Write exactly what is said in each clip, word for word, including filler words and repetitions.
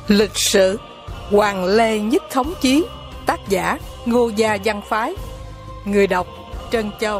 Lịch sử Hoàng Lê Nhất Thống Chiến. Tác giả Ngô Gia Văn Phái. Người đọc Trân Châu.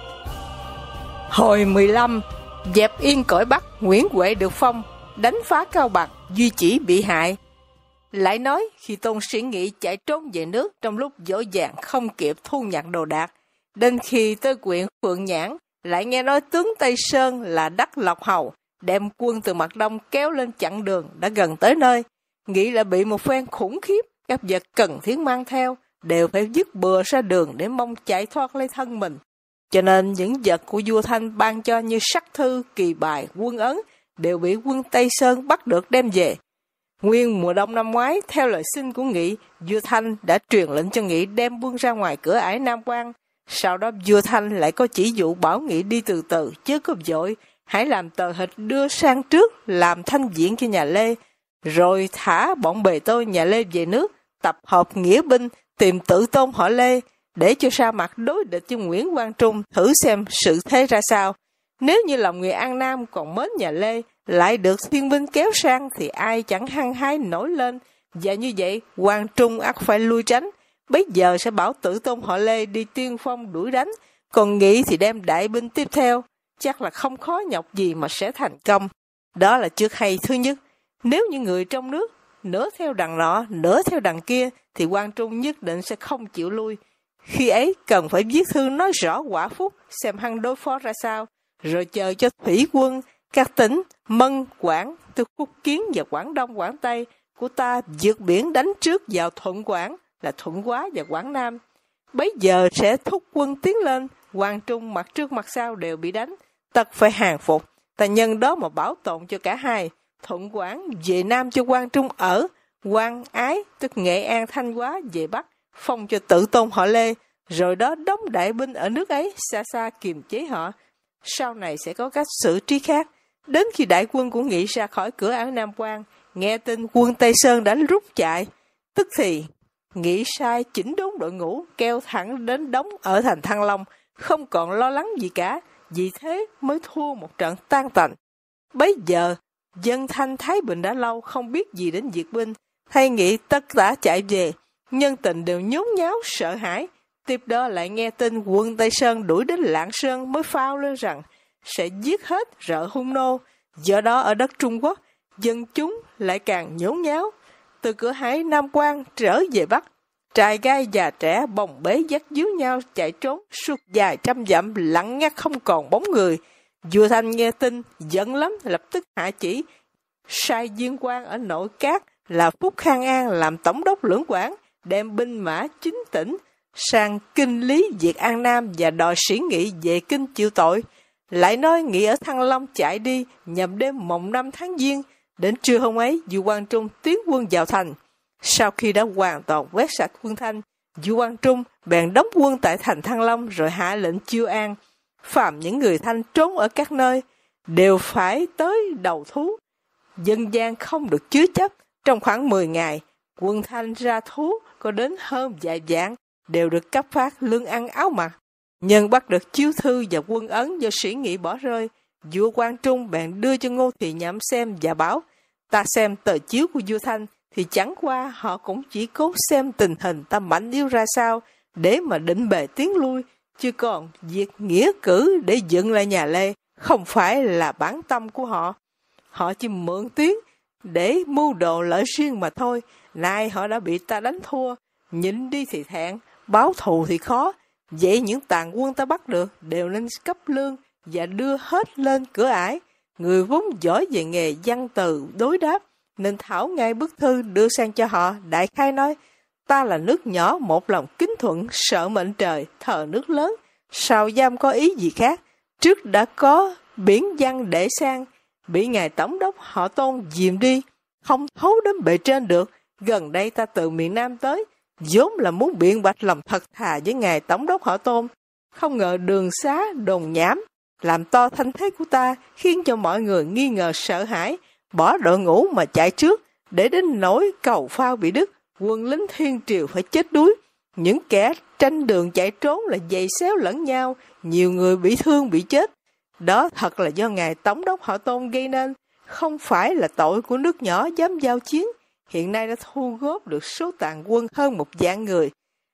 Hồi mười lăm, dẹp yên cõi Bắc, Nguyễn Huệ được phong, đánh phá Cao Bằng, Duy Chỉ bị hại. Lại nói khi Tôn Sĩ Nghị chạy trốn về nước trong lúc dỗ dàng không kịp thu nhặt đồ đạc, đến khi tới huyện Phượng Nhãn, lại nghe nói tướng Tây Sơn là Đắc Lộc Hầu đem quân từ mặt đông kéo lên chặn đường, đã gần tới nơi. Nghĩ là bị một phen khủng khiếp, các vật cần thiết mang theo đều phải dứt bừa ra đường để mong chạy thoát lấy thân mình. Cho nên những vật của vua Thanh ban cho như sắc thư, kỳ bài, quân ấn đều bị quân Tây Sơn bắt được đem về. Nguyên mùa đông năm ngoái, theo lời xin của Nghị, vua Thanh đã truyền lệnh cho Nghị đem quân ra ngoài cửa ải Nam Quan. Sau đó vua Thanh lại có chỉ dụ bảo Nghị đi từ từ chứ không vội, hãy làm tờ hịch đưa sang trước làm thanh diện cho nhà Lê, rồi thả bọn bề tôi nhà Lê về nước, tập hợp nghĩa binh, tìm Tự Tôn họ Lê, để cho ra mặt đối địch với Nguyễn Quang Trung, thử xem sự thế ra sao. Nếu như lòng người An Nam còn mến nhà Lê, lại được thiên binh kéo sang thì ai chẳng hăng hái nổi lên, và như vậy Quang Trung ắt phải lui tránh. Bây giờ sẽ bảo Tự Tôn họ Lê đi tiên phong đuổi đánh, còn Nghị thì đem đại binh tiếp theo, chắc là không khó nhọc gì mà sẽ thành công. Đó là trước hay thứ nhất. Nếu như người trong nước nửa theo đằng nọ, nửa theo đằng kia, thì Quang Trung nhất định sẽ không chịu lui. Khi ấy cần phải viết thư nói rõ quả phúc, xem hăng đối phó ra sao, rồi chờ cho thủy quân các tỉnh Mân, Quảng, từ Phúc Kiến và Quảng Đông, Quảng Tây của ta vượt biển đánh trước vào Thuận Quảng, là Thuận Hóa và Quảng Nam. Bấy giờ sẽ thúc quân tiến lên, Quang Trung mặt trước mặt sau đều bị đánh, tất phải hàng phục. Ta nhân đó mà bảo tồn cho cả hai. Thuận Quảng về Nam cho Quang Trung ở, Quang Ái tức Nghệ An, Thanh Hóa về Bắc, phong cho Tự Tôn họ Lê, rồi đó đóng đại binh ở nước ấy xa xa kiềm chế họ. Sau này sẽ có cách xử trí khác. Đến khi đại quân của Nghị ra khỏi cửa ải Nam Quan, nghe tin quân Tây Sơn đã rút chạy, tức thì Nghị sai chỉnh đốn đội ngũ, kêu thẳng đến đóng ở thành Thăng Long, không còn lo lắng gì cả, vì thế mới thua một trận tan tành. Bấy giờ dân Thanh Thái Bình đã lâu không biết gì đến diệt binh, thay Nghị tất cả chạy về, nhân tình đều nhốn nháo sợ hãi. Tiếp đó lại nghe tin quân Tây Sơn đuổi đến Lạng Sơn, mới phao lên rằng sẽ giết hết rợ hung nô. Do đó ở đất Trung Quốc, dân chúng lại càng nhốn nháo. Từ cửa hải Nam Quan trở về Bắc, trai gái già trẻ bồng bế dắt díu nhau chạy trốn suốt dài trăm dặm, lặng ngắt không còn bóng người. Vua Thanh nghe tin giận lắm, lập tức hạ chỉ sai viên quan ở Nội Các là Phúc Khang An làm tổng đốc lưỡng quản, đem binh mã chính tỉnh sang kinh lý diệt An Nam và đòi Sĩ Nghị về kinh chịu tội. Lại nói Nghị ở Thăng Long chạy đi nhằm đêm mồng năm tháng Giêng. Đến trưa hôm ấy, vua Quang Trung tiến quân vào thành. Sau khi đã hoàn toàn quét sạch quân Thanh, vua Quang Trung bèn đóng quân tại thành Thăng Long, rồi hạ lệnh chiêu an. Phàm những người Thanh trốn ở các nơi đều phải tới đầu thú. Dân gian không được chứa chấp. Trong khoảng mười ngày, quân Thanh ra thú có đến hơn vài vạn, đều được cấp phát lương ăn áo mặc. Nhân bắt được chiếu thư và quân ấn do Sĩ Nghị bỏ rơi, vua Quang Trung bèn đưa cho Ngô Thì Nhậm xem và bảo: ta xem tờ chiếu của vua Thanh thì chẳng qua họ cũng chỉ cố xem tình hình ta mạnh yếu ra sao để mà định bề tiến lui, chứ còn việc nghĩa cử để dựng lại nhà Lê không phải là bản tâm của họ. Họ chỉ mượn tiếng để mưu đồ lợi riêng mà thôi. Nay họ đã bị ta đánh thua, nhịn đi thì thẹn, báo thù thì khó. Vậy những tàn quân ta bắt được đều nên cấp lương và đưa hết lên cửa ải. Người vốn giỏi về nghề văn từ đối đáp nên thảo ngay bức thư đưa sang cho họ, đại khai nói: ta là nước nhỏ, một lòng kính thuận, sợ mệnh trời, thờ nước lớn, sao dám có ý gì khác. Trước đã có biển văn để sang, bị ngài tổng đốc họ Tôn dìm đi, không thấu đến bề trên được. Gần đây ta từ miền Nam tới, vốn là muốn biện bạch lòng thật thà với ngài tổng đốc họ Tôn, không ngờ đường xá đồn nhảm làm to thanh thế của ta, khiến cho mọi người nghi ngờ sợ hãi, bỏ đội ngũ mà chạy trước, để đến nỗi cầu phao bị đứt, quân lính thiên triều phải chết đuối. Những kẻ tranh đường chạy trốn là giày xéo lẫn nhau, nhiều người bị thương bị chết. Đó thật là do ngài tổng đốc họ Tôn gây nên, không phải là tội của nước nhỏ dám giao chiến. hiện nay đã thu góp được số tàn quân hơn một vạn người.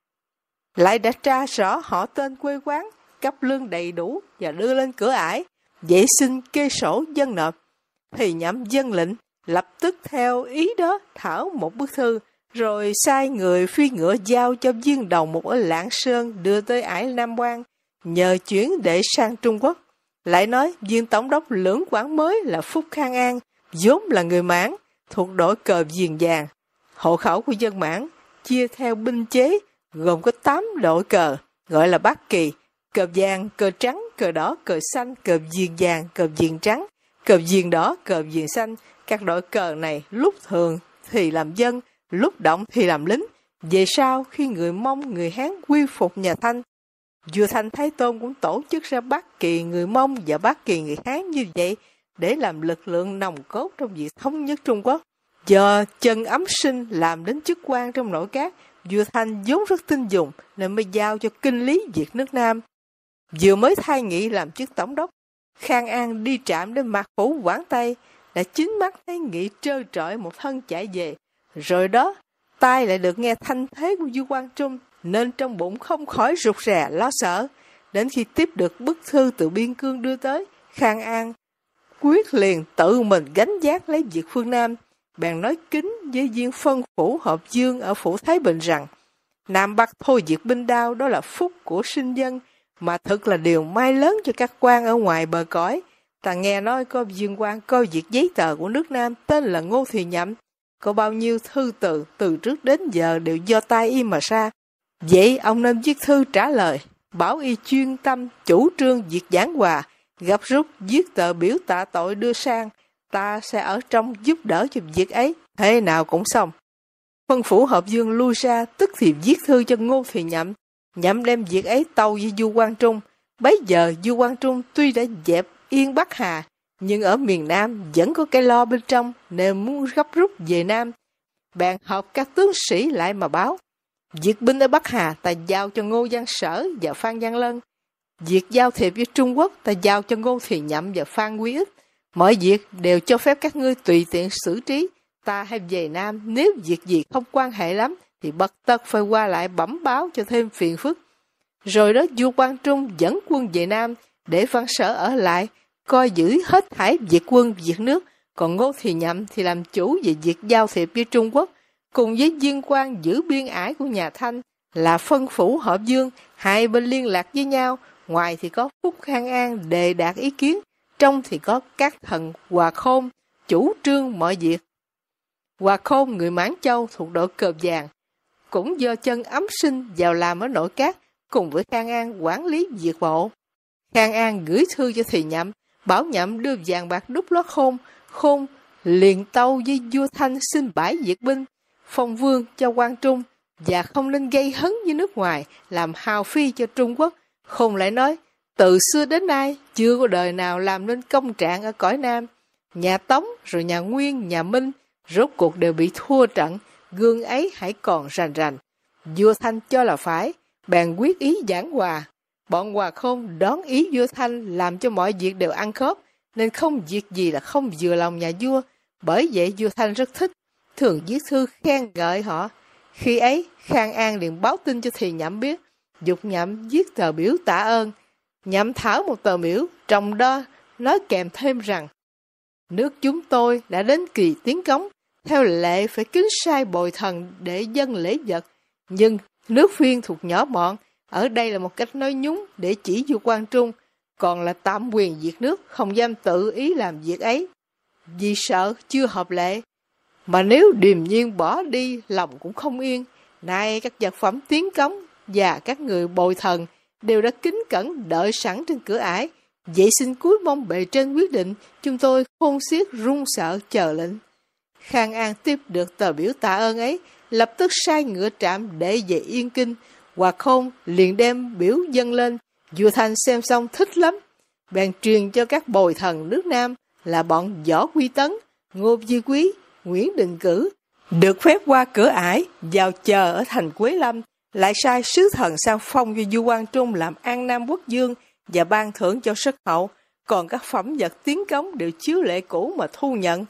Lại đã tra rõ họ tên quê quán, cấp lương đầy đủ và đưa lên cửa ải, vệ sinh kê sổ dân nộp. Thì Nhậm dân lệnh lập tức theo ý đó thảo một bức thư, rồi sai người phi ngựa giao cho viên đầu mục ở Lạng Sơn đưa tới ải Nam Quan, nhờ chuyển để sang Trung Quốc. Lại nói viên tổng đốc lưỡng quản mới là Phúc Khang An, vốn là người Mãn, thuộc đội cờ viền vàng. Hộ khẩu của dân Mãn chia theo binh chế, gồm có tám đội cờ, gọi là bát kỳ: cờ vàng, cờ trắng, cờ đỏ, cờ xanh, cờ viền vàng, cờ viền trắng, cờ viền đỏ, cờ viền xanh. Các đội cờ này lúc thường thì làm dân, lúc động thì làm lính. Về sau, khi người Mông, người Hán quy phục nhà Thanh, vua Thanh Thái Tôn cũng tổ chức ra bát kỳ người Mông và bát kỳ người Hán như vậy để làm lực lượng nòng cốt trong việc thống nhất Trung Quốc. Do Trần Ấm Sinh làm đến chức quan trong nội các, vua Thanh vốn rất tin dùng nên mới giao cho kinh lý việc nước Nam. Vừa mới thay nghị làm chức tổng đốc, Khang An đi trạm đến Mạc Phủ Quảng Tây, đã chính mắt thấy Nghị trơ trọi một thân chạy về. Rồi đó, tai lại được nghe thanh thế của vua Quang Trung, nên trong bụng không khỏi rụt rè lo sợ. Đến khi tiếp được bức thư từ biên cương đưa tới, Khang An quyết liền tự mình gánh vác lấy việc phương Nam. Bèn nói kính với viên phân phủ Hợp Dương ở phủ Thái Bình rằng: Nam Bắc thôi diệt binh đao, đó là phúc của sinh dân, mà thực là điều may lớn cho các quan ở ngoài bờ cõi. Ta nghe nói có viên quan coi việc giấy tờ của nước Nam tên là Ngô Thì Nhậm, có bao nhiêu thư từ từ trước đến giờ đều do tay y mà ra. Vậy ông nên viết thư trả lời, bảo y chuyên tâm chủ trương việc giảng hòa, gấp rút viết tờ biểu tạ tội đưa sang. Ta sẽ ở trong giúp đỡ cho việc ấy, thế nào cũng xong. Phân phủ Hợp Dương lui ra, tức thì viết thư cho Ngô Thì Nhậm. Nhậm đem việc ấy tâu với vua Quang Trung. Bấy giờ vua Quang Trung tuy đã dẹp yên Bắc Hà, nhưng ở miền Nam vẫn có cái lo bên trong, nên muốn gấp rút về Nam. Bèn họp các tướng sĩ lại mà báo: việc binh ở Bắc Hà ta giao cho Ngô Văn Sở và Phan Văn Lân. Việc giao thiệp với Trung Quốc ta giao cho Ngô Thì Nhậm và Phan Quý Ích. Mọi việc đều cho phép các ngươi tùy tiện xử trí. Ta hay về Nam, nếu việc gì không quan hệ lắm thì bật tất phải qua lại bẩm báo cho thêm phiền phức. Rồi đó vua Quang Trung dẫn quân về Nam, để Văn Sở ở lại coi giữ hết thảy việc quân việc nước, còn Ngô Thì Nhậm thì làm chủ về việc giao thiệp với Trung Quốc, cùng với viên quan giữ biên ải của nhà Thanh là phân phủ Hợp Dương. Hai bên liên lạc với nhau, ngoài thì có Phúc Khang An đề đạt ý kiến, trong thì có các thần Hòa Khôn chủ trương mọi việc. Hòa Khôn người Mãn Châu thuộc đội cờ vàng, cũng do Trần Ấm Sinh vào làm ở nội các, cùng với Khang An quản lý việc bộ. Khang An gửi thư cho Thì Nhậm, bảo Nhậm đưa vàng bạc đúc lót Khôn. Khôn liền tâu với vua Thanh xin bãi diệt binh, phong vương cho Quang Trung, và không nên gây hấn với nước ngoài, làm hào phi cho Trung Quốc. Khôn lại nói: từ xưa đến nay chưa có đời nào làm nên công trạng ở cõi Nam. Nhà Tống rồi nhà Nguyên, nhà Minh rốt cuộc đều bị thua trận, gương ấy hãy còn rành rành. Vua Thanh cho là phải, bèn quyết ý giảng hòa. Bọn Hòa Khôn đón ý vua Thanh, làm cho mọi việc đều ăn khớp, nên không việc gì là không vừa lòng nhà vua. Bởi vậy vua Thanh rất thích, thường viết thư khen ngợi họ. Khi ấy Khang An liền báo tin cho Thì Nhậm biết, dục Nhậm viết tờ biểu tạ ơn. Nhậm thảo một tờ biểu, trong đó nói kèm thêm rằng: nước chúng tôi đã đến kỳ tiến cống, theo lệ phải kính sai bồi thần để dâng lễ vật, nhưng nước Phiên thuộc nhỏ bọn, ở đây là một cách nói nhúng để chỉ vua Quang Trung, còn là tạm quyền diệt nước, không dám tự ý làm việc ấy, vì sợ chưa hợp lệ. Mà nếu điềm nhiên bỏ đi, lòng cũng không yên. Nay các vật phẩm tiến cống và các người bồi thần đều đã kính cẩn đợi sẵn trên cửa ải, vậy xin cúi mong bề trên quyết định, chúng tôi khôn xiết run sợ chờ lệnh. Khang An tiếp được tờ biểu tạ ơn ấy, lập tức sai ngựa trạm để về Yên Kinh. Hòa Khôn liền đem biểu dâng lên, vua Thanh xem xong thích lắm, bèn truyền cho các bồi thần nước Nam là bọn Võ Quy Tấn, Ngô Duy Quý, Nguyễn Đình Cử được phép qua cửa ải vào chờ ở thành Quế Lâm, lại sai sứ thần sang phong cho vua Quang Trung làm An Nam Quốc Dương và ban thưởng cho sức hậu, còn các phẩm vật tiến cống đều chiếu lệ cũ mà thu nhận.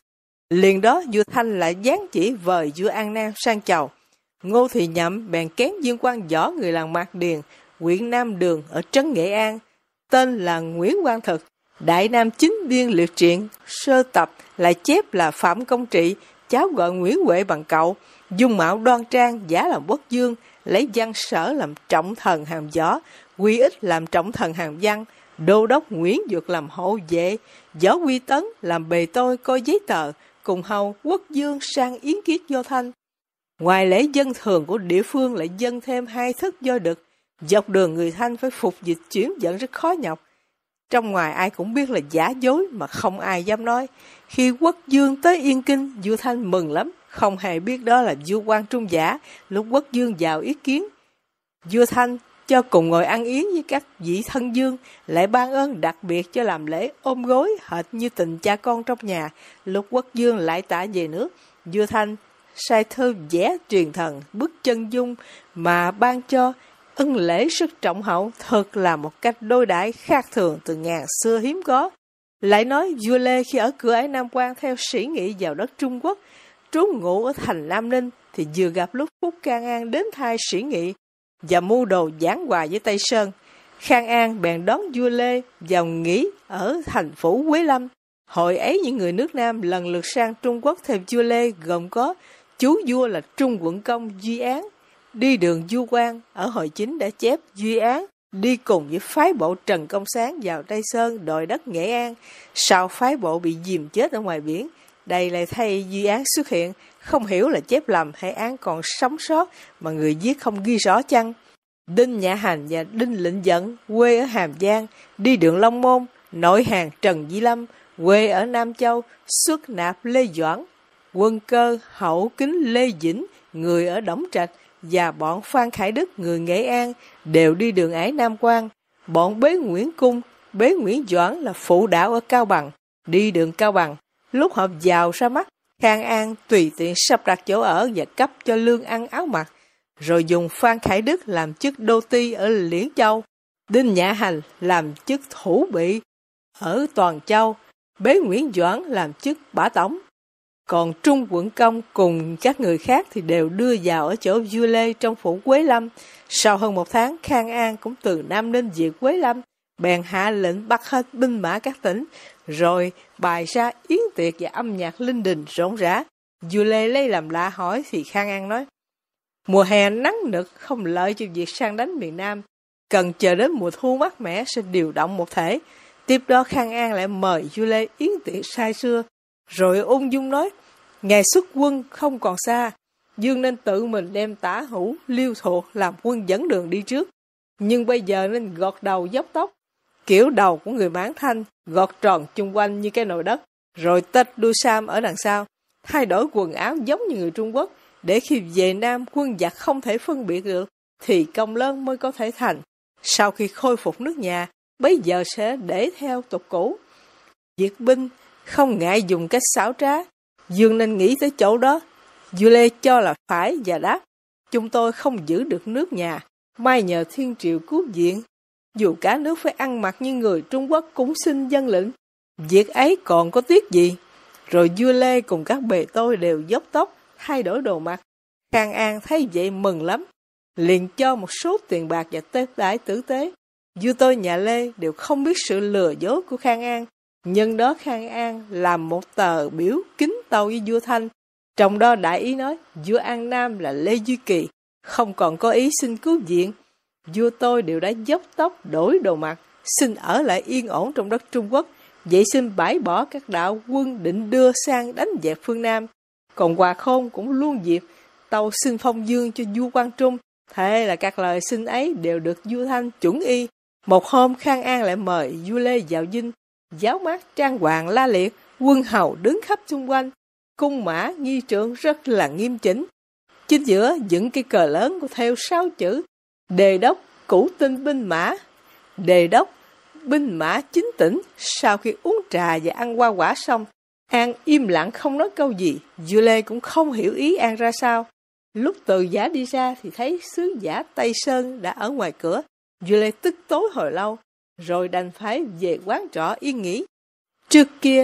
Liền đó vua Thanh lại giáng chỉ vời vua An Nam sang chầu. Ngô Thì Nhậm bèn kén viên quan võ người làng Mạc Điền, huyện Nam Đường ở trấn Nghệ An, tên là Nguyễn Quang Thực. Đại Nam Chính Biên Liệt Truyện sơ tập lại chép là Phạm Công Trị, cháu gọi Nguyễn Huệ bằng cậu, dung mạo đoan trang, giả làm quốc dương, lấy văn Sở làm trọng thần hàm võ, Quy Ích làm trọng thần hàm văn, đô đốc Nguyễn Dược làm hộ vệ, Võ Quy Tấn làm bề tôi coi giấy tờ, cùng hầu quốc dương sang yến kiết do Thanh. Ngoài lễ dân thường của địa phương lại dâng thêm hai thức do đực, dọc đường người Thanh phải phục dịch chuyển dẫn rất khó nhọc. Trong ngoài ai cũng biết là giả dối mà không ai dám nói. Khi quốc dương tới Yên Kinh, vua Thanh mừng lắm, không hề biết đó là vua Quang Trung giả. Lúc quốc dương vào ý kiến, vua Thanh cho cùng ngồi ăn yến với các vị thân dương, lại ban ơn đặc biệt cho làm lễ ôm gối hệt như tình cha con trong nhà. Lúc quốc dương lại tả về nước, vua Thanh sai thơ vẽ truyền thần bức chân dung mà ban cho, ân lễ rất trọng hậu, thật là một cách đối đãi khác thường từ ngàn xưa hiếm có. Lại nói vua Lê khi ở cửa ải Nam Quan theo sĩ nghị vào đất Trung Quốc, trú ngụ ở thành Nam Ninh, thì vừa gặp lúc Phúc Khang An đến thai sĩ nghị và mưu đồ giảng hòa với Tây Sơn. Khang An bèn đón vua Lê vào nghỉ ở thành phủ Quế Lâm. Hồi ấy những người nước Nam lần lượt sang Trung Quốc theo vua Lê gồm có chú vua là Trung Quận Công Duy Án, đi đường Du Quan. Ở hồi chính đã chép Duy Án đi cùng với phái bộ Trần Công Sáng vào Tây Sơn đòi đất Nghệ An, sau phái bộ bị dìm chết ở ngoài biển. Đây lại thay Duy Án xuất hiện, không hiểu là chép lầm hay Án còn sống sót mà người viết không ghi rõ chăng. Đinh Nhã Hành và Đinh Lệnh Dẫn quê ở Hàm Giang, đi đường Long Môn, nội hàng Trần Di Lâm quê ở Nam Châu, xuất nạp Lê Doãn, Quân Cơ hậu kính Lê Vĩnh người ở Đổng Trạch, và bọn Phan Khải Đức người Nghệ An đều đi đường ải Nam Quan. Bọn Bế Nguyễn Cung, Bế Nguyễn Doãn là phụ đạo ở Cao Bằng, đi đường Cao Bằng. Lúc họ vào ra mắt, Khang An tùy tiện sắp đặt chỗ ở và cấp cho lương ăn áo mặc, rồi dùng Phan Khải Đức làm chức đô ti ở Liễn Châu, Đinh Nhã Hành làm chức thủ bị ở Toàn Châu, Bế Nguyễn Doãn làm chức bả tổng. Còn Trung Quận Công cùng các người khác thì đều đưa vào ở chỗ vua Lê trong phủ Quế Lâm. Sau hơn một tháng, Khang An cũng từ Nam Ninh về Quế Lâm, bèn hạ lệnh bắt hết binh mã các tỉnh, rồi bài ra yến tiệc và âm nhạc linh đình rộn rã. Vua Lê lấy làm lạ hỏi thì Khang An nói: mùa hè nắng nực không lợi cho việc sang đánh miền Nam, cần chờ đến mùa thu mát mẻ sẽ điều động một thể. Tiếp đó Khang An lại mời vua Lê yến tiệc say sưa, rồi ung dung nói: ngày xuất quân không còn xa, Dương nên tự mình đem Tả Hữu, Liêu Thuộc làm quân dẫn đường đi trước. Nhưng bây giờ nên gọt đầu dốc tóc, kiểu đầu của người Mãn Thanh, gọt tròn chung quanh như cái nồi đất, rồi tết đuôi sam ở đằng sau, thay đổi quần áo giống như người Trung Quốc, để khi về Nam quân giặc không thể phân biệt được, thì công lớn mới có thể thành. Sau khi khôi phục nước nhà, bấy giờ sẽ để theo tục cũ. Diệt binh không ngại dùng cách xảo trá, Dương nên nghĩ tới chỗ đó. Vua Lê cho là phải và đáp: chúng tôi không giữ được nước nhà, mai nhờ thiên triệu cứu viện. Dù cả nước phải ăn mặc như người Trung Quốc cũng xin dân lệnh, việc ấy còn có tiếc gì. Rồi vua Lê cùng các bề tôi đều dốc tóc, thay đổi đồ mặc. Khang An thấy vậy mừng lắm, liền cho một số tiền bạc và tiếp đãi tử tế. Vua tôi nhà Lê đều không biết sự lừa dối của Khang An. Nhân đó Khang An làm một tờ biểu kính tâu với vua Thanh, trong đó đại ý nói vua An Nam là Lê Duy Kỳ không còn có ý xin cứu viện. Vua tôi đều đã dốc tóc đổi đồ mặc, xin ở lại yên ổn trong đất Trung Quốc, vậy xin bãi bỏ các đạo quân định đưa sang đánh dẹp phương Nam. Còn Hòa Khôn cũng luôn dịp tâu xin phong dương cho vua Quang Trung. Thế là các lời xin ấy đều được vua Thanh chuẩn y. Một hôm Khang An lại mời vua Lê vào dinh, giáo mát trang hoàng la liệt, quân hầu đứng khắp xung quanh, cung mã nghi trượng rất là nghiêm chỉnh. Chính giữa dựng cây cờ lớn có theo sáu chữ: Đề đốc cửu tinh binh mã. Đề đốc binh mã chính tỉnh. Sau khi uống trà và ăn hoa quả xong, An im lặng không nói câu gì. Vua Lê cũng không hiểu ý An ra sao. Lúc từ giả đi ra thì thấy sứ giả Tây Sơn đã ở ngoài cửa. Vua Lê tức tối hồi lâu, rồi đành phải về quán trọ yên nghỉ. Trước kia,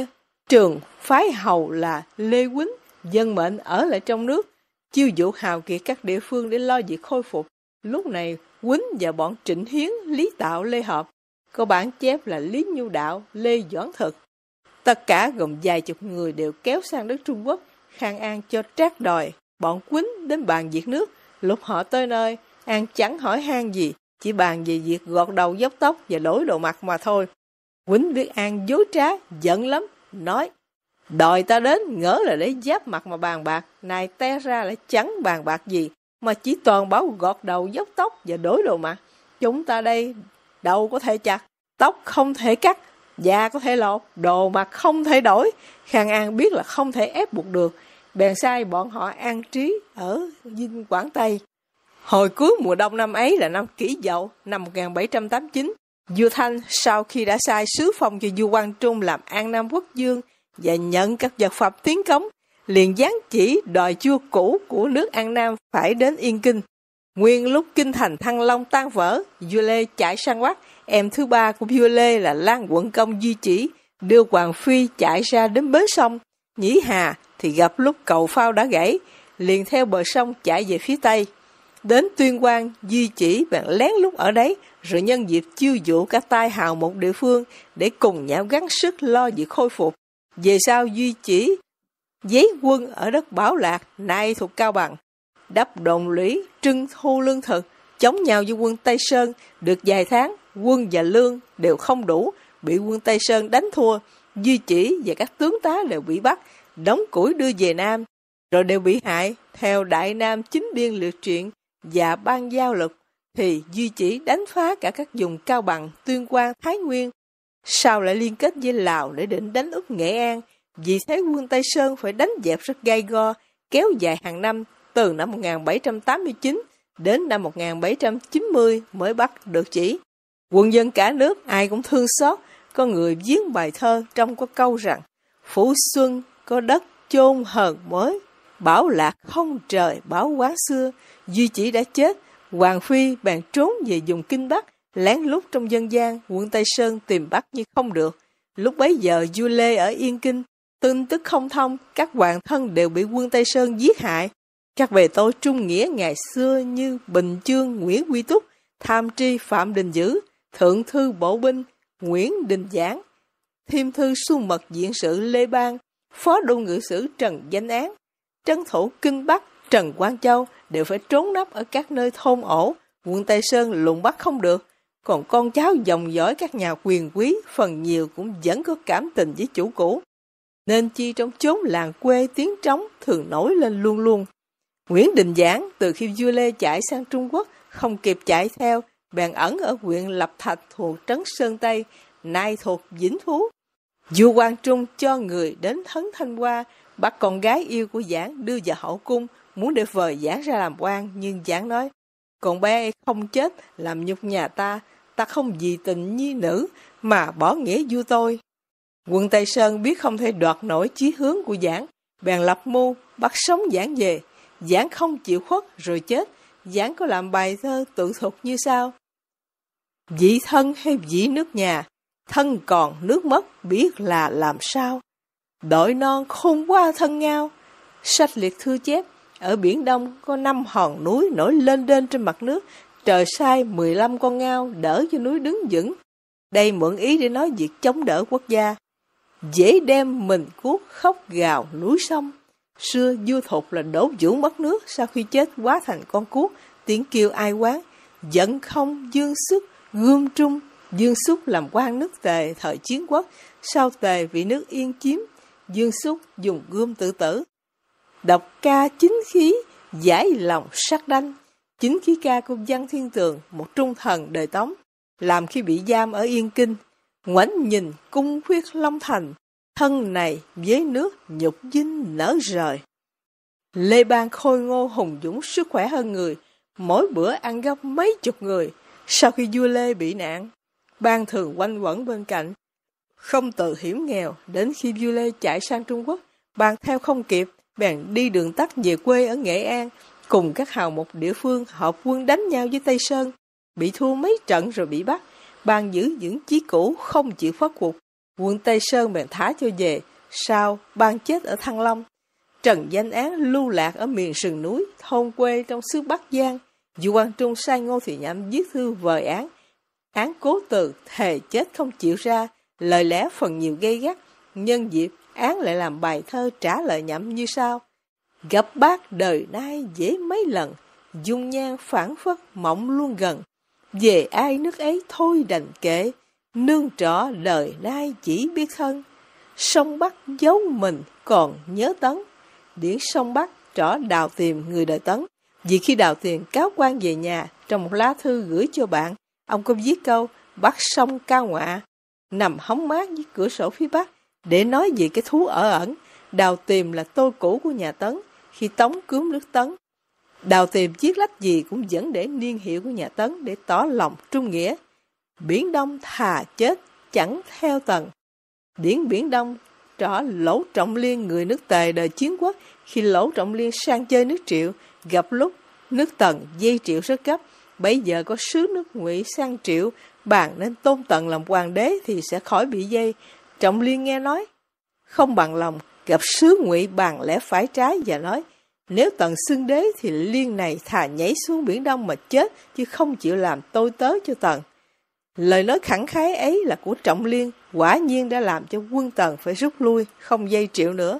Trường phái hầu là Lê Quýnh dân mệnh ở lại trong nước, chiêu dụ hào kiệt các địa phương để lo việc khôi phục. Lúc này Quýnh và bọn Trịnh Hiến, Lý Tạo, Lê Hợp có bản chép là Lý Nhu Đạo, Lê Doãn Thực. Tất cả gồm vài chục người đều kéo sang đất Trung Quốc. Khang An cho trác đòi bọn Quýnh đến bàn diệt nước. Lúc họ tới nơi, An chẳng hỏi han gì, chỉ bàn về việc gọt đầu dốc tóc và đổi đồ mặt mà thôi. Quýnh biết An dối trá, giận lắm, nói: đòi ta đến ngỡ là để giáp mặt mà bàn bạc, này té ra lại chẳng bàn bạc gì, mà chỉ toàn bảo gọt đầu dốc tóc và đổi đồ mặt. Chúng ta đây đầu có thể chặt, tóc không thể cắt, da có thể lột, đồ mặt không thể đổi. Khang An biết là không thể ép buộc được, bèn sai bọn họ an trí ở Dinh Quảng Tây. Hồi cuối mùa đông năm ấy là năm Kỷ Dậu, năm một nghìn bảy trăm tám mươi chín, vua Thanh sau khi đã sai sứ phong cho vua Quang Trung làm An Nam Quốc vương và nhận các vật phẩm tiến cống, liền giáng chỉ đòi vua cũ của nước An Nam phải đến Yên Kinh. Nguyên lúc kinh thành Thăng Long tan vỡ, vua Lê chạy sang Bắc. Em thứ ba của vua Lê là Lan Quận Công Duy Chỉ đưa Hoàng Phi chạy ra đến bến sông Nhĩ Hà, thì gặp lúc cầu phao đã gãy, liền theo bờ sông chạy về phía tây. Đến Tuyên Quang, Duy Chỉ bèn lén lút ở đấy, rồi nhân dịp chiêu dụ các tai hào một địa phương để cùng nhau gắng sức lo việc khôi phục. Về sau Duy Chỉ giấy quân ở đất Bảo Lạc, nay thuộc Cao Bằng, đắp đồn lũy, trưng thu lương thực, chống nhau với quân Tây Sơn. Được vài tháng, quân và lương đều không đủ, bị quân Tây Sơn đánh thua. Duy Chỉ và các tướng tá đều bị bắt, đóng củi đưa về Nam, rồi đều bị hại. Theo Đại Nam Chính Biên Liệt Truyện và Ban Giao Lục, thì Duy Chỉ đánh phá cả các vùng Cao Bằng, Tuyên Quang, Thái Nguyên. Sau lại liên kết với Lào để định đánh úp Nghệ An. Vì thế quân Tây Sơn phải đánh dẹp rất gay go, kéo dài hàng năm, từ năm một nghìn bảy trăm tám mươi chín đến năm một nghìn bảy trăm chín mươi mới bắt được Chỉ. Quân dân cả nước ai cũng thương xót. Có người viết bài thơ trong có câu rằng: Phủ Xuân có đất chôn hờn mới, Bảo Lạc không trời báo quán xưa. Duy Chỉ đã chết, Hoàng Phi bèn trốn về vùng Kinh Bắc, lén lút trong dân gian. Quân Tây Sơn tìm bắt nhưng không được. Lúc bấy giờ vua Lê ở Yên Kinh, tin tức không thông, các hoàng thân đều bị quân Tây Sơn giết hại. Các bề tôi trung nghĩa ngày xưa như Bình Chương, Nguyễn Quy Túc, Tham Tri, Phạm Đình Dữ, Thượng thư Bộ binh Nguyễn Đình Giảng, Thiêm thư Xuân Mật Diện sự Lê Bang, Phó đô ngự sử Trần Danh Án, trấn thủ Kinh Bắc Trần Quang Châu đều phải trốn nấp ở các nơi thôn ổ. Quân Tây Sơn lùng bắt không được. Còn con cháu dòng dõi các nhà quyền quý phần nhiều cũng vẫn có cảm tình với chủ cũ, nên chi trong chốn làng quê tiếng trống thường nổi lên luôn luôn. Nguyễn Đình Giảng từ khi vua Lê chạy sang Trung Quốc không kịp chạy theo, bèn ẩn ở huyện Lập Thạch thuộc trấn Sơn Tây, nay thuộc Vĩnh Phú. Vua Quang Trung cho người đến Hấn Thanh Hoa, bắt con gái yêu của Giảng đưa vào hậu cung, muốn để vời Giảng ra làm quan, nhưng Giảng nói: con bé không chết làm nhục nhà ta, ta không vì tình nhi nữ mà bỏ nghĩa vua tôi. Quân Tây Sơn biết không thể đoạt nổi chí hướng của Giảng, bèn lập mưu bắt sống Giảng về. Giảng không chịu khuất rồi chết. Giảng có làm bài thơ tự thục như sau: Dĩ thân hay dĩ nước nhà, thân còn nước mất biết là làm sao. Đội non khôn qua thân ngao. Sách liệt thư chép, ở Biển Đông có năm hòn núi nổi lên đên trên mặt nước, trời sai mười lăm con ngao đỡ cho núi đứng vững. Đây mượn ý để nói việc chống đỡ quốc gia. Dễ đem mình cuốc khóc gào núi sông. Xưa vua Thục là đổ vũ mất nước, sau khi chết hóa thành con cuốc, tiếng kêu ai oán. Giận không Dương Xúc, gươm trung. Dương Xúc làm quan nước Tề thời chiến quốc, sau Tề bị nước Yên chiếm, Dương Xúc dùng gươm tự tử. Đọc ca chính khí, giải lòng sắc đanh. Chính khí ca của Văn Thiên Tường, một trung thần đời Tống, làm khi bị giam ở Yên Kinh. Ngoảnh nhìn cung khuyết Long Thành, thân này với nước nhục dinh nở rời. Lê Bang khôi ngô hùng dũng, sức khỏe hơn người, mỗi bữa ăn gấp mấy chục người. Sau khi vua Lê bị nạn, Bang thường quanh quẩn bên cạnh, không tự hiểm nghèo. Đến khi vua Lê chạy sang Trung Quốc, Bang theo không kịp, bèn đi đường tắt về quê ở Nghệ An, cùng các hào mục địa phương hợp quân đánh nhau với Tây Sơn, bị thua mấy trận rồi bị bắt. Bang giữ vững chí cũ, không chịu khuất phục. Quân Tây Sơn bèn thả cho về. sau ban chết ở Thăng Long. Trần Danh Án lưu lạc ở miền sườn núi, thôn quê trong xứ Bắc Giang. Vua Quang Trung sai Ngô Thì Nhậm viết thư vời án. Án cố từ, thề chết không chịu ra, lời lẽ phần nhiều gay gắt. Nhân dịp, án lại làm bài thơ trả lời Nhậm như sau. Gặp bác đời nay dễ mấy lần, dung nhan phảng phất mộng luôn gần. Về ai nước ấy thôi đành kệ, nương trọ đời nay chỉ biết thân. Sông Bắc giấu mình còn nhớ Tấn, điển sông Bắc trỏ đào tìm người đời Tấn. Vì khi đào tìm cáo quan về nhà, trong một lá thư gửi cho bạn, ông có viết câu Bắc sông cao ngọa, nằm hóng mát với cửa sổ phía Bắc, để nói về cái thú ở ẩn. Đào tìm là tôi cũ của nhà Tấn, khi Tống cướp nước Tấn. Đào tìm chiếc lách gì cũng dẫn để niên hiệu của nhà Tấn để tỏ lòng trung nghĩa. Biển Đông thà chết chẳng theo Tần. Điển Biển Đông trỏ Lỗ Trọng Liên người nước Tề đời Chiến Quốc, khi Lỗ Trọng Liên sang chơi nước Triệu, gặp lúc nước Tần dây Triệu rất gấp. Bấy giờ có sứ nước Ngụy sang Triệu, bàn nên tôn Tần làm hoàng đế thì sẽ khỏi bị dây. Trọng Liên nghe nói không bằng lòng, gặp sứ Ngụy bàn lẽ phải trái và nói, nếu Tần xưng đế thì Liên này thà nhảy xuống Biển Đông mà chết, chứ không chịu làm tôi tớ cho Tần. Lời nói khẳng khái ấy là của Trọng Liên, quả nhiên đã làm cho quân Tần phải rút lui, không dây Triệu nữa.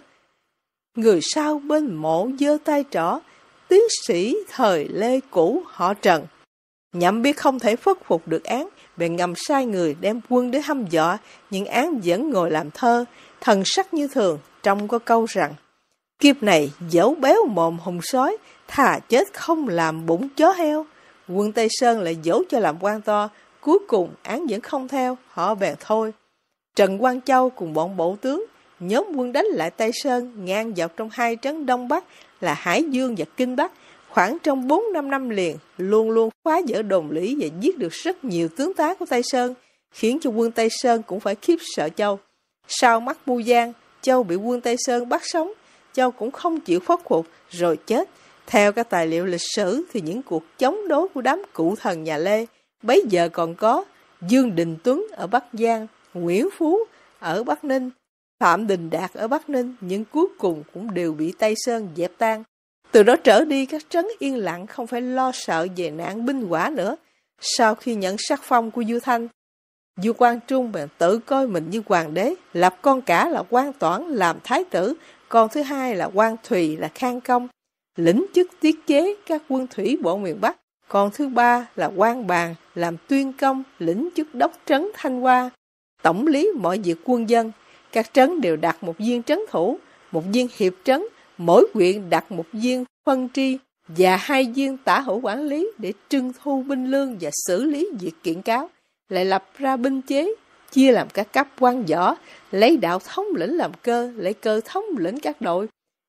Người sau bên mộ giơ tay trỏ, tiến sĩ thời Lê cũ họ Trần. Nhậm biết không thể khuất phục được án, bèn ngầm sai người đem quân đến hăm dọa, nhưng án vẫn ngồi làm thơ, thần sắc như thường, trong có câu rằng, kiếp này dẫu béo mồm hùng sói, thà chết không làm bụng chó heo. Quân Tây Sơn lại dỗ cho làm quan to, cuối cùng án vẫn không theo, họ bèn thôi. Trần Quang Châu cùng bọn bộ tướng, nhóm quân đánh lại Tây Sơn, ngang dọc trong hai trấn Đông Bắc là Hải Dương và Kinh Bắc, khoảng trong bốn năm năm liền, luôn luôn phá vỡ đồn lũy và giết được rất nhiều tướng tá của Tây Sơn, khiến cho quân Tây Sơn cũng phải khiếp sợ Châu. Sau mắt Bu Giang, Châu bị quân Tây Sơn bắt sống, Châu cũng không chịu khuất phục, rồi chết. Theo các tài liệu lịch sử thì những cuộc chống đối của đám cụ thần nhà Lê, bấy giờ còn có Dương Đình Tuấn ở Bắc Giang, Nguyễn Phú ở Bắc Ninh, Phạm Đình Đạt ở Bắc Ninh, nhưng cuối cùng cũng đều bị Tây Sơn dẹp tan. Từ đó trở đi, các trấn yên lặng, không phải lo sợ về nạn binh hỏa nữa. Sau khi nhận sắc phong của vua Thanh, vua Quang Trung bèn tự coi mình như hoàng đế, lập con cả là Quang Toản làm thái tử, con thứ hai là Quang Thùy là Khang Công, lĩnh chức tiết chế các quân thủy bộ miền Bắc, con thứ ba là Quang Bàn làm tuyên công, lĩnh chức đốc trấn Thanh Hoa, tổng lý mọi việc quân dân. Các trấn đều đặt một viên trấn thủ, một viên hiệp trấn, mỗi huyện đặt một viên phân tri và hai viên tả hữu quản lý để trưng thu binh lương và xử lý việc kiện cáo, lại lập ra binh chế, chia làm các cấp quan võ, lấy đạo thống lĩnh làm cơ, lấy cơ thống lĩnh các đội,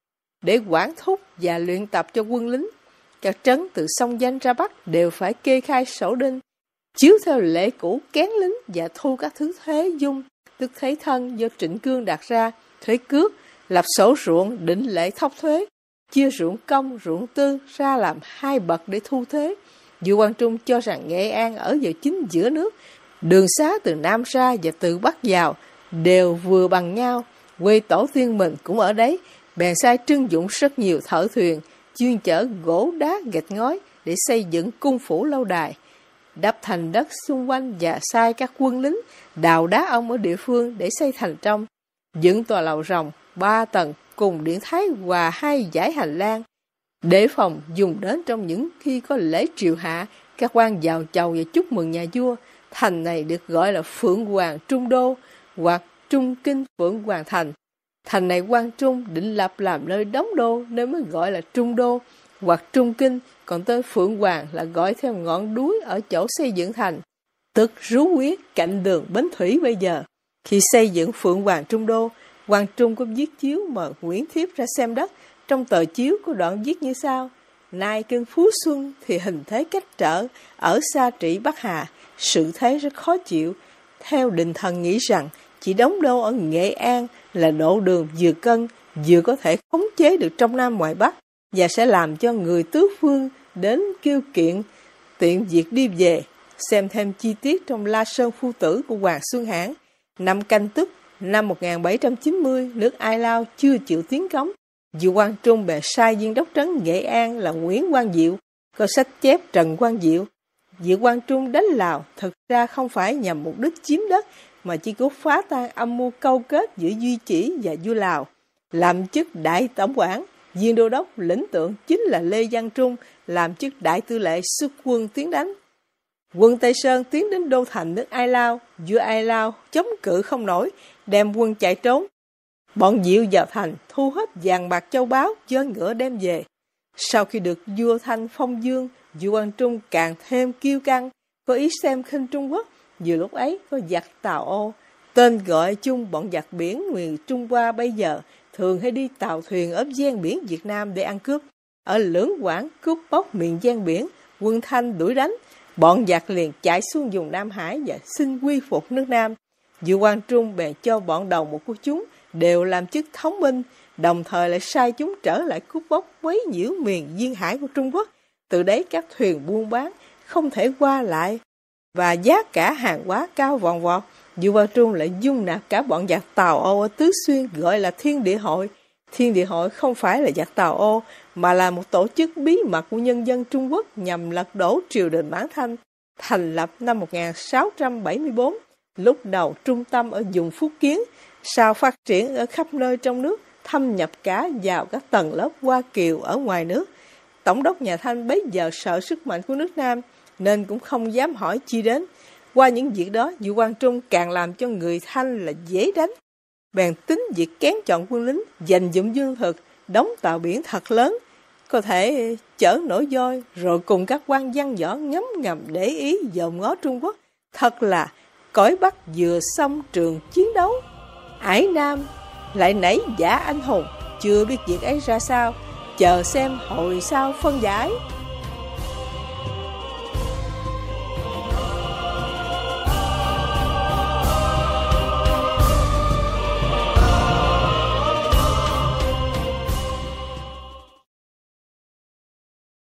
để quản thúc và luyện tập cho quân lính. Các trấn từ sông Danh ra Bắc đều phải kê khai sổ đinh, chiếu theo lệ cũ kén lính và thu các thứ thuế dung, tức thuế thân do Trịnh Cương đặt ra, thuế cước, lập sổ ruộng định lệ thóc thuế, chia ruộng công, ruộng tư ra làm hai bậc để thu thuế. Vua Quang Trung cho rằng Nghệ An ở vào chính giữa nước, đường xá từ Nam ra và từ Bắc vào đều vừa bằng nhau, quê tổ tiên mình cũng ở đấy, bèn sai trưng dụng rất nhiều thợ thuyền, chuyên chở gỗ đá gạch ngói để xây dựng cung phủ lâu đài, đắp thành đất xung quanh và sai các quân lính đào đá ông ở địa phương để xây thành trong, dựng tòa lầu rồng ba tầng cùng điện thái hòa hai dãy hành lang, để phòng dùng đến trong những khi có lễ triều hạ, các quan vào chầu và chúc mừng nhà vua. Thành này được gọi là Phượng Hoàng Trung Đô hoặc Trung Kinh Phượng Hoàng Thành. Thành này Quang Trung định lập làm nơi đóng đô nên mới gọi là Trung Đô hoặc Trung Kinh, còn tên Phượng Hoàng là gọi theo ngọn núi ở chỗ xây dựng thành, tức Rú Quyết cạnh đường Bến Thủy bây giờ. Khi xây dựng Phượng Hoàng Trung Đô, Quang Trung có viết chiếu mời Nguyễn Thiếp ra xem đất. Trong tờ chiếu có đoạn viết như sau: nay cơn Phú Xuân thì hình thế cách trở, ở xa trị Bắc Hà, sự thế rất khó chịu. Theo đình thần nghĩ rằng chỉ đóng đô ở Nghệ An là độ đường vừa cân, vừa có thể khống chế được trong Nam ngoài Bắc, và sẽ làm cho người tứ phương đến kêu kiện, tiện việc đi về. Xem thêm chi tiết trong La Sơn Phu Tử của Hoàng Xuân Hãn. Năm Canh Tức, Năm một nghìn bảy trăm chín mươi, nước Ai Lao chưa chịu tiến cống. Vua Quang Trung bèn sai viên đốc trấn Nghệ An là Nguyễn Quang Diệu, có sách chép Trần Quang Diệu. Vua Quang Trung đánh Lào thực ra không phải nhằm mục đích chiếm đất, mà chỉ cố phá tan âm mưu câu kết giữa Duy Chỉ và vua Lào. Làm chức đại tổng quản, viên đô đốc lĩnh tượng chính là Lê Văn Trung làm chức đại tư lệ xuất quân tiến đánh. Quân Tây Sơn tiến đến đô thành nước Ai Lao, vua Ai Lao chống cự không nổi, đem quân chạy trốn. Bọn Diệu vào thành thu hết vàng bạc châu báu, vó ngựa đem về. Sau khi được vua Thanh phong dương, vua Quang Trung càng thêm kiêu căng, có ý xem khinh Trung Quốc. Vừa lúc ấy có giặc Tàu Ô, tên gọi chung bọn giặc biển người Trung Hoa bây giờ thường hay đi tàu thuyền ở ven biển Việt Nam để ăn cướp. Ở Lưỡng Quảng cướp bóc miền ven biển, quân Thanh đuổi đánh, bọn giặc liền chạy xuống vùng Nam Hải và xin quy phục nước Nam. Vua Quang Trung bèn cho bọn đầu một của chúng đều làm chức thống binh, đồng thời lại sai chúng trở lại cướp bóc quấy nhiễu miền duyên hải của Trung Quốc. Từ đấy các thuyền buôn bán không thể qua lại và giá cả hàng hóa cao vòn vọt. Vua Quang Trung lại dung nạp cả bọn giặc Tàu Ô ở Tứ Xuyên, gọi là Thiên Địa Hội. Thiên Địa Hội không phải là giặc Tàu Ô, mà là một tổ chức bí mật của nhân dân Trung Quốc nhằm lật đổ triều đình Mãn Thanh, thành lập năm một nghìn sáu trăm bảy mươi tư, lúc đầu trung tâm ở vùng Phúc Kiến, sau phát triển ở khắp nơi trong nước, thâm nhập cả vào các tầng lớp Hoa Kiều ở ngoài nước. Tổng đốc nhà Thanh bấy giờ sợ sức mạnh của nước Nam, nên cũng không dám hỏi chi đến. Qua những việc đó, vua Quang Trung càng làm cho người Thanh là dễ đánh. Bèn tính việc kén chọn quân lính, dành dụm lương thực, đóng tàu biển thật lớn, có thể chở nổi voi, rồi cùng các quan văn võ ngấm ngầm để ý dòm ngó Trung Quốc. Thật là cõi Bắc vừa xong trường chiến đấu, ải Nam lại nảy giả anh hùng, chưa biết việc ấy ra sao, chờ xem hồi sau phân giải.